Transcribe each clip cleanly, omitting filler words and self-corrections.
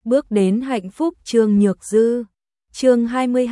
Bước đến hạnh phúc Trương Nhược Dư. Chương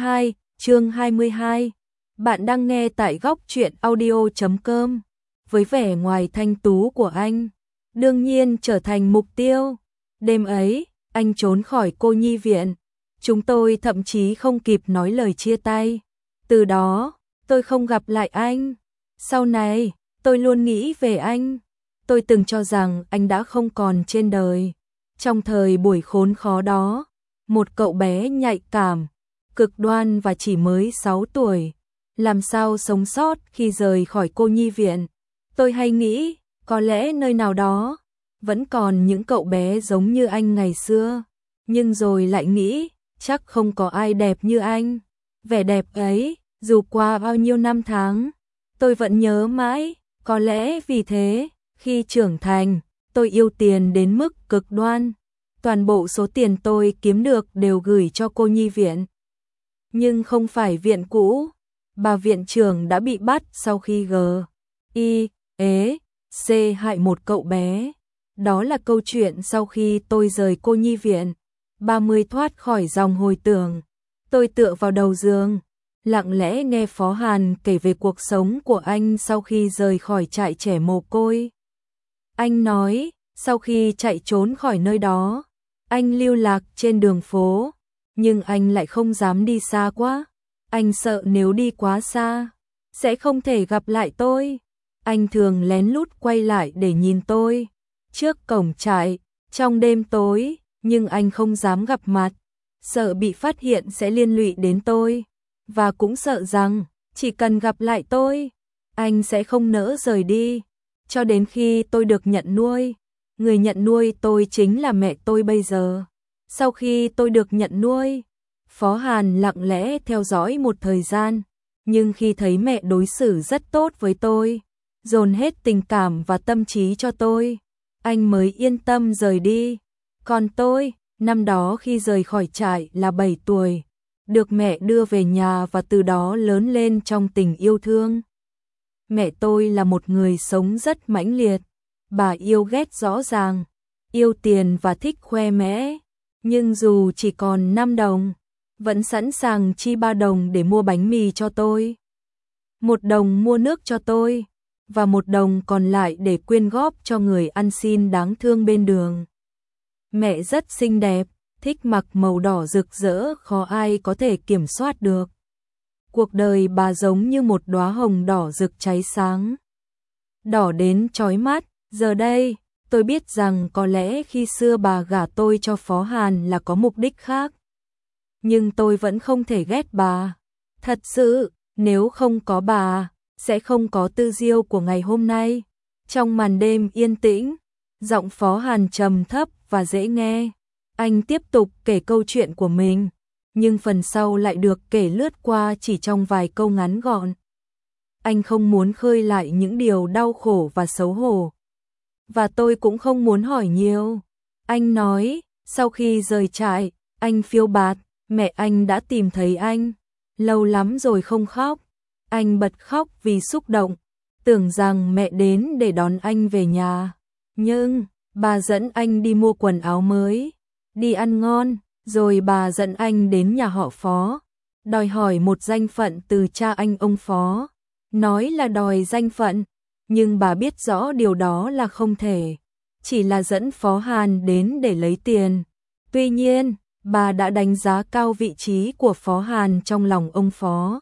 22. Bạn đang nghe tại góc truyện audio.com. Với vẻ ngoài thanh tú của anh, đương nhiên trở thành mục tiêu. Đêm ấy, anh trốn khỏi cô nhi viện. Chúng tôi thậm chí không kịp nói lời chia tay. Từ đó, tôi không gặp lại anh. Sau này, tôi luôn nghĩ về anh. Tôi từng cho rằng anh đã không còn trên đời. Trong thời buổi khốn khó đó, một cậu bé nhạy cảm, cực đoan và chỉ mới 6 tuổi, làm sao sống sót khi rời khỏi cô nhi viện. Tôi hay nghĩ, có lẽ nơi nào đó vẫn còn những cậu bé giống như anh ngày xưa, nhưng rồi lại nghĩ, chắc không có ai đẹp như anh. Vẻ đẹp ấy, dù qua bao nhiêu năm tháng, tôi vẫn nhớ mãi. Có lẽ vì thế, khi trưởng thành, tôi yêu tiền đến mức cực đoan. Toàn bộ số tiền tôi kiếm được đều gửi cho cô nhi viện. Nhưng không phải viện cũ. Bà viện trưởng đã bị bắt sau khi G.I.E.C hại một cậu bé. Đó là câu chuyện sau khi tôi rời cô nhi viện. 30 thoát khỏi dòng hồi tưởng. Tôi tựa vào đầu giường, lặng lẽ nghe Phó Hàn kể về cuộc sống của anh sau khi rời khỏi trại trẻ mồ côi. Anh nói, sau khi chạy trốn khỏi nơi đó, anh lưu lạc trên đường phố, nhưng anh lại không dám đi xa quá. Anh sợ nếu đi quá xa, sẽ không thể gặp lại tôi. Anh thường lén lút quay lại để nhìn tôi trước cổng trại, trong đêm tối, nhưng anh không dám gặp mặt, sợ bị phát hiện sẽ liên lụy đến tôi, và cũng sợ rằng, chỉ cần gặp lại tôi, anh sẽ không nỡ rời đi. Cho đến khi tôi được nhận nuôi, người nhận nuôi tôi chính là mẹ tôi bây giờ. Sau khi tôi được nhận nuôi, Phó Hàn lặng lẽ theo dõi một thời gian, nhưng khi thấy mẹ đối xử rất tốt với tôi, dồn hết tình cảm và tâm trí cho tôi, anh mới yên tâm rời đi. Còn tôi, năm đó khi rời khỏi trại là 7 tuổi, được mẹ đưa về nhà và từ đó lớn lên trong tình yêu thương. Mẹ tôi là một người sống rất mãnh liệt, bà yêu ghét rõ ràng, yêu tiền và thích khoe mẽ, nhưng dù chỉ còn 5 đồng, vẫn sẵn sàng chi 3 đồng để mua bánh mì cho tôi, 1 đồng mua nước cho tôi, và 1 đồng còn lại để quyên góp cho người ăn xin đáng thương bên đường. Mẹ rất xinh đẹp, thích mặc màu đỏ rực rỡ khó ai có thể kiểm soát được. Cuộc đời bà giống như một đóa hồng đỏ rực cháy sáng. Đỏ đến chói mắt, giờ đây, tôi biết rằng có lẽ khi xưa bà gả tôi cho Phó Hàn là có mục đích khác. Nhưng tôi vẫn không thể ghét bà. Thật sự, nếu không có bà, sẽ không có Tư Diêu của ngày hôm nay. Trong màn đêm yên tĩnh, giọng Phó Hàn trầm thấp và dễ nghe. Anh tiếp tục kể câu chuyện của mình, nhưng phần sau lại được kể lướt qua chỉ trong vài câu ngắn gọn. Anh không muốn khơi lại những điều đau khổ và xấu hổ. Và tôi cũng không muốn hỏi nhiều. Anh nói, sau khi rời trại, anh phiêu bạt, mẹ anh đã tìm thấy anh. Lâu lắm rồi không khóc. Anh bật khóc vì xúc động, tưởng rằng mẹ đến để đón anh về nhà. Nhưng, bà dẫn anh đi mua quần áo mới, đi ăn ngon, rồi bà dẫn anh đến nhà họ Phó, đòi hỏi một danh phận từ cha anh ông Phó. Nói là đòi danh phận, nhưng bà biết rõ điều đó là không thể, chỉ là dẫn Phó Hàn đến để lấy tiền. Tuy nhiên, bà đã đánh giá cao vị trí của Phó Hàn trong lòng ông Phó,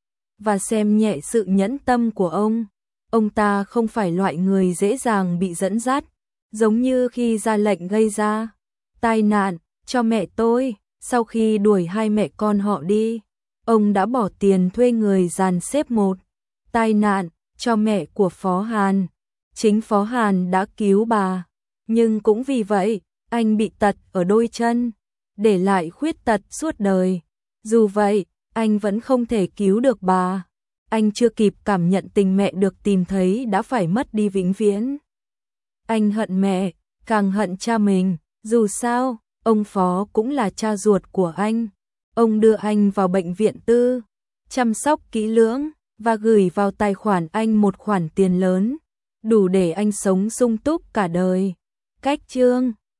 và xem nhẹ sự nhẫn tâm của ông. Ông ta không phải loại người dễ dàng bị dẫn dắt, giống như khi ra lệnh gây ra tai nạn cho mẹ tôi. Sau khi đuổi hai mẹ con họ đi, ông đã bỏ tiền thuê người dàn xếp một tai nạn cho mẹ của Phó Hàn. Chính Phó Hàn đã cứu bà, nhưng cũng vì vậy, anh bị tật ở đôi chân, để lại khuyết tật suốt đời. Dù vậy, anh vẫn không thể cứu được bà. Anh chưa kịp cảm nhận tình mẹ được tìm thấy đã phải mất đi vĩnh viễn. Anh hận mẹ, càng hận cha mình. Dù sao, ông Phó cũng là cha ruột của anh. Ông đưa anh vào bệnh viện tư, chăm sóc kỹ lưỡng, và gửi vào tài khoản anh một khoản tiền lớn, đủ để anh sống sung túc cả đời. Cách chương